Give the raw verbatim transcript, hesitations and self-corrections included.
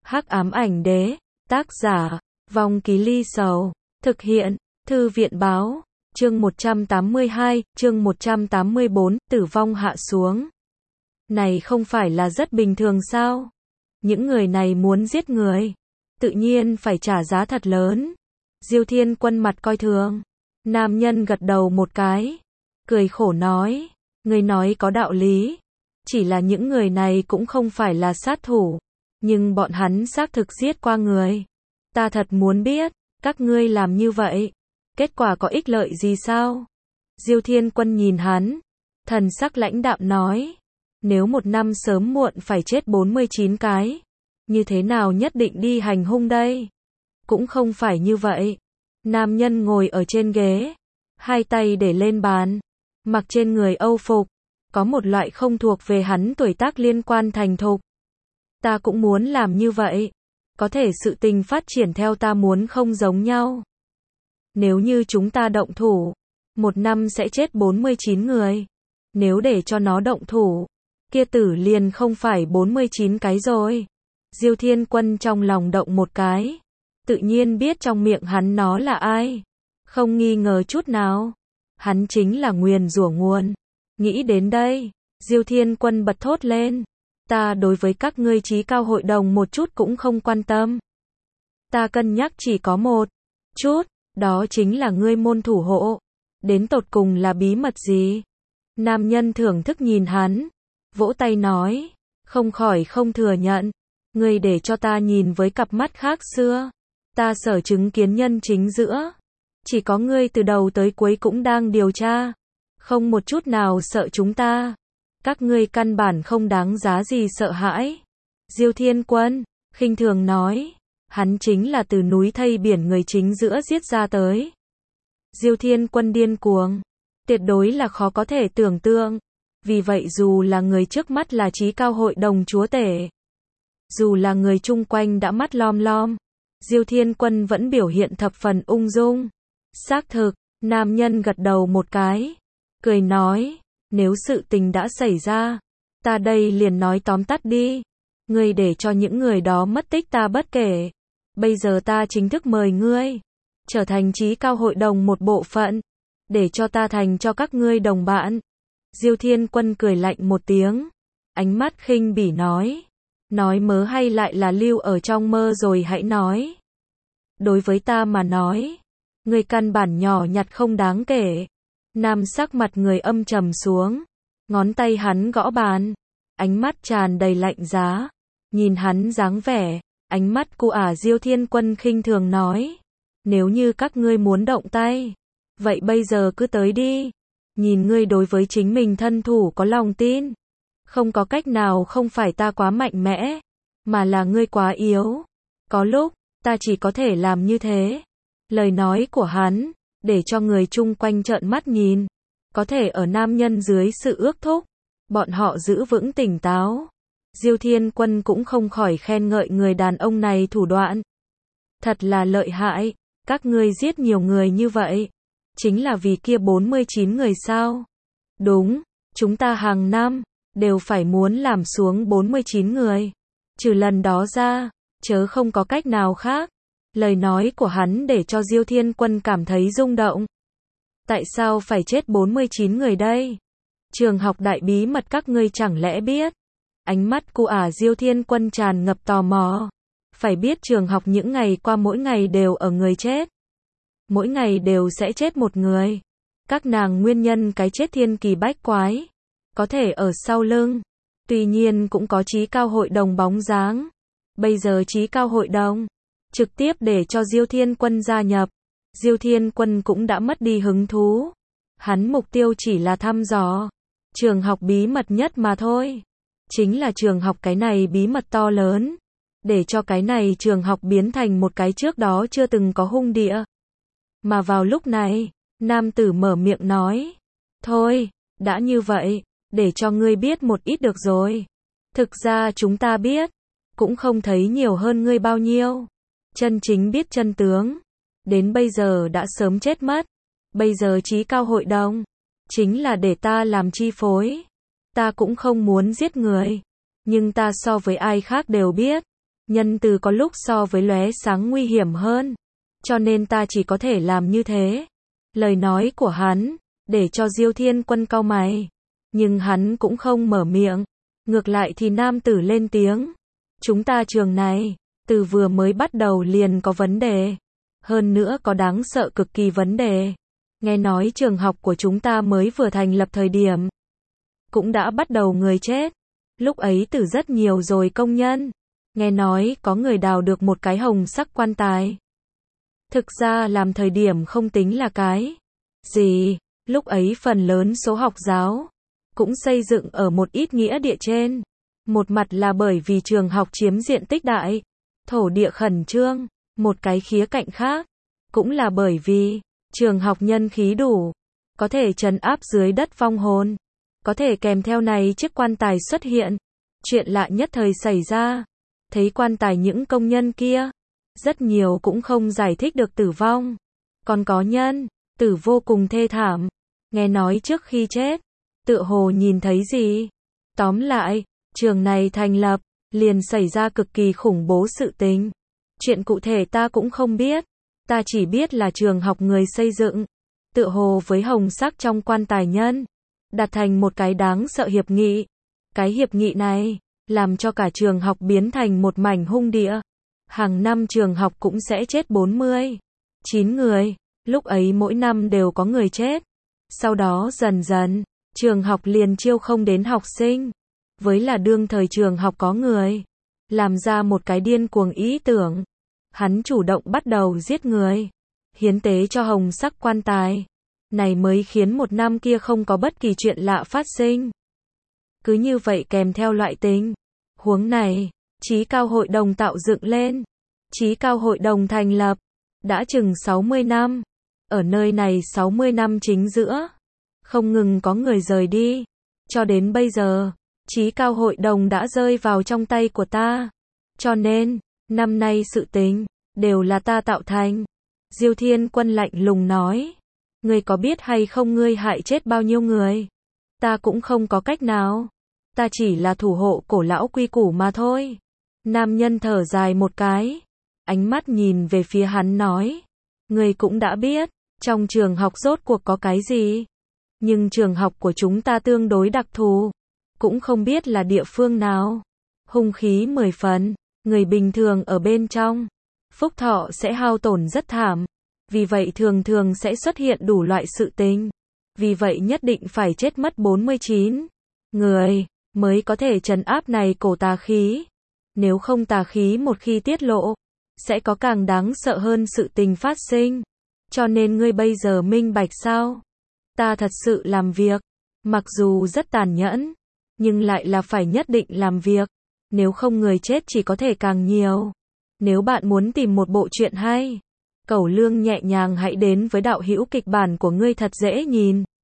Hắc ám ảnh đế, tác giả, Vong Ký Ly Sầu, thực hiện, Thư viện báo, chương một trăm tám mươi hai, chương một trăm tám mươi bốn, tử vong hạ xuống. Này không phải là rất bình thường sao? Những người này muốn giết người, tự nhiên phải trả giá thật lớn. Diêu Thiên Quân mặt coi thường. Nam nhân gật đầu một cái, cười khổ nói, người nói có đạo lý. Chỉ là những người này cũng không phải là sát thủ, nhưng bọn hắn xác thực giết qua người. Ta thật muốn biết, các ngươi làm như vậy, kết quả có ích lợi gì sao? Diêu Thiên Quân nhìn hắn, thần sắc lãnh đạm nói, nếu một năm sớm muộn phải chết bốn mươi chín cái, như thế nào nhất định đi hành hung đây? Cũng không phải như vậy. Nam nhân ngồi ở trên ghế, hai tay để lên bàn, mặc trên người âu phục, có một loại không thuộc về hắn tuổi tác liên quan thành thục. Ta cũng muốn làm như vậy, có thể sự tình phát triển theo ta muốn không giống nhau. Nếu như chúng ta động thủ, một năm sẽ chết bốn mươi chín người. Nếu để cho nó động thủ, kia tử liền không phải bốn mươi chín cái rồi. Diêu Thiên Quân trong lòng động một cái, tự nhiên biết trong miệng hắn nó là ai. Không nghi ngờ chút nào, hắn chính là nguyền rủa nguồn. Nghĩ đến đây, Diêu Thiên Quân bật thốt lên, ta đối với các ngươi trí cao hội đồng một chút cũng không quan tâm. Ta cân nhắc chỉ có một chút, đó chính là ngươi môn thủ hộ. Đến tột cùng là bí mật gì? Nam nhân thưởng thức nhìn hắn, vỗ tay nói, không khỏi không thừa nhận, ngươi để cho ta nhìn với cặp mắt khác xưa. Ta sở chứng kiến nhân chính giữa, chỉ có ngươi từ đầu tới cuối cũng đang điều tra, không một chút nào sợ chúng ta. Các ngươi căn bản không đáng giá gì sợ hãi. Diêu Thiên Quân khinh thường nói, hắn chính là từ núi thây biển người chính giữa giết ra tới. Diêu Thiên Quân điên cuồng, tuyệt đối là khó có thể tưởng tượng. Vì vậy dù là người trước mắt là trí cao hội đồng chúa tể, dù là người chung quanh đã mắt lom lom, Diêu Thiên Quân vẫn biểu hiện thập phần ung dung. Xác thực, nam nhân gật đầu một cái, cười nói, nếu sự tình đã xảy ra, ta đây liền nói tóm tắt đi. Ngươi để cho những người đó mất tích ta bất kể. Bây giờ ta chính thức mời ngươi trở thành trí cao hội đồng một bộ phận, để cho ta thành cho các ngươi đồng bạn. Diêu Thiên Quân cười lạnh một tiếng, ánh mắt khinh bỉ nói, nói mớ hay lại là lưu ở trong mơ rồi hãy nói. Đối với ta mà nói, ngươi căn bản nhỏ nhặt không đáng kể. Nam sắc mặt người âm trầm xuống, ngón tay hắn gõ bàn, ánh mắt tràn đầy lạnh giá. Nhìn hắn dáng vẻ, ánh mắt cu ả Diêu Thiên Quân khinh thường nói, nếu như các ngươi muốn động tay, vậy bây giờ cứ tới đi. Nhìn ngươi đối với chính mình thân thủ có lòng tin, không có cách nào không phải ta quá mạnh mẽ, mà là ngươi quá yếu. Có lúc, ta chỉ có thể làm như thế. Lời nói của hắn, để cho người chung quanh trợn mắt nhìn. Có thể ở nam nhân dưới sự ước thúc, bọn họ giữ vững tỉnh táo. Diêu Thiên Quân cũng không khỏi khen ngợi người đàn ông này thủ đoạn. Thật là lợi hại, các ngươi giết nhiều người như vậy, chính là vì kia bốn mươi chín người sao? Đúng, chúng ta hàng năm đều phải muốn làm xuống bốn mươi chín người. Trừ lần đó ra, chớ không có cách nào khác. Lời nói của hắn để cho Diêu Thiên Quân cảm thấy rung động. Tại sao phải chết bốn mươi chín người đây? Trường học đại bí mật các ngươi chẳng lẽ biết? Ánh mắt cu ả Diêu Thiên Quân tràn ngập tò mò. Phải biết trường học những ngày qua mỗi ngày đều ở người chết. Mỗi ngày đều sẽ chết một người. Các nàng nguyên nhân cái chết thiên kỳ bách quái, có thể ở sau lưng. Tuy nhiên cũng có trí cao hội đồng bóng dáng. Bây giờ trí cao hội đồng trực tiếp để cho Diêu Thiên Quân gia nhập. Diêu Thiên Quân cũng đã mất đi hứng thú. Hắn mục tiêu chỉ là thăm dò trường học bí mật nhất mà thôi. Chính là trường học cái này bí mật to lớn, để cho cái này trường học biến thành một cái trước đó chưa từng có hung địa. Mà vào lúc này, nam tử mở miệng nói, thôi, đã như vậy, để cho ngươi biết một ít được rồi. Thực ra chúng ta biết, cũng không thấy nhiều hơn ngươi bao nhiêu. Chân chính biết chân tướng, đến bây giờ đã sớm chết mất. Bây giờ trí cao hội đồng, chính là để ta làm chi phối. Ta cũng không muốn giết người, nhưng ta so với ai khác đều biết, Nhân từ có lúc so với lóe sáng nguy hiểm hơn. Cho nên ta chỉ có thể làm như thế. Lời nói của hắn, để cho Diêu Thiên Quân cau mày. Nhưng hắn cũng không mở miệng. Ngược lại thì nam tử lên tiếng. Chúng ta trường này, từ vừa mới bắt đầu liền có vấn đề. Hơn nữa có đáng sợ cực kỳ vấn đề. Nghe nói trường học của chúng ta mới vừa thành lập thời điểm. Cũng đã bắt đầu người chết. Lúc ấy tử rất nhiều rồi công nhân. Nghe nói có người đào được một cái hồng sắc quan tài. Thực ra làm thời điểm không tính là cái gì. Lúc ấy phần lớn số học giáo cũng xây dựng ở một ít nghĩa địa trên. Một mặt là bởi vì trường học chiếm diện tích đại, thổ địa khẩn trương. Một cái khía cạnh khác cũng là bởi vì trường học nhân khí đủ, có thể trấn áp dưới đất vong hồn. Có thể kèm theo này chiếc quan tài xuất hiện. Chuyện lạ nhất thời xảy ra. Thấy quan tài những công nhân kia, rất nhiều cũng không giải thích được tử vong. Còn có nhân tử vô cùng thê thảm. Nghe nói trước khi chết, tựa hồ nhìn thấy gì. Tóm lại, trường này thành lập, liền xảy ra cực kỳ khủng bố sự tình. Chuyện cụ thể ta cũng không biết. Ta chỉ biết là trường học người xây dựng, tựa hồ với hồng sắc trong quan tài nhân, đặt thành một cái đáng sợ hiệp nghị. Cái hiệp nghị này, làm cho cả trường học biến thành một mảnh hung địa. Hàng năm trường học cũng sẽ chết bốn mươi chín người. Lúc ấy mỗi năm đều có người chết. Sau đó dần dần, trường học liền chiêu không đến học sinh. Với là đương thời trường học có người làm ra một cái điên cuồng ý tưởng. Hắn chủ động bắt đầu giết người, hiến tế cho hồng sắc quan tài. Này mới khiến một năm kia không có bất kỳ chuyện lạ phát sinh. Cứ như vậy kèm theo loại tình huống này, Chí Cao Hội đồng tạo dựng lên. Chí Cao Hội đồng thành lập đã chừng sáu mươi năm. Ở nơi này sáu mươi năm chính giữa, không ngừng có người rời đi. Cho đến bây giờ, Chí Cao Hội đồng đã rơi vào trong tay của ta. Cho nên, năm nay sự tình đều là ta tạo thành. Diêu Thiên Quân lạnh lùng nói. Ngươi có biết hay không ngươi hại chết bao nhiêu người? Ta cũng không có cách nào. Ta chỉ là thủ hộ cổ lão quy củ mà thôi. Nam nhân thở dài một cái. Ánh mắt nhìn về phía hắn nói. Ngươi cũng đã biết, trong trường học rốt cuộc có cái gì. Nhưng trường học của chúng ta tương đối đặc thù. Cũng không biết là địa phương nào. Hung khí mười phần. Người bình thường ở bên trong, phúc thọ sẽ hao tổn rất thảm. Vì vậy thường thường sẽ xuất hiện đủ loại sự tình. Vì vậy nhất định phải chết mất bốn mươi chín người, mới có thể trấn áp này cổ tà khí. Nếu không tà khí một khi tiết lộ, sẽ có càng đáng sợ hơn sự tình phát sinh. Cho nên ngươi bây giờ minh bạch sao? Ta thật sự làm việc, mặc dù rất tàn nhẫn, nhưng lại là phải nhất định làm việc. Nếu không người chết chỉ có thể càng nhiều. Nếu bạn muốn tìm một bộ truyện hay, Cẩu Lương nhẹ nhàng hãy đến với đạo hữu kịch bản của ngươi thật dễ nhìn.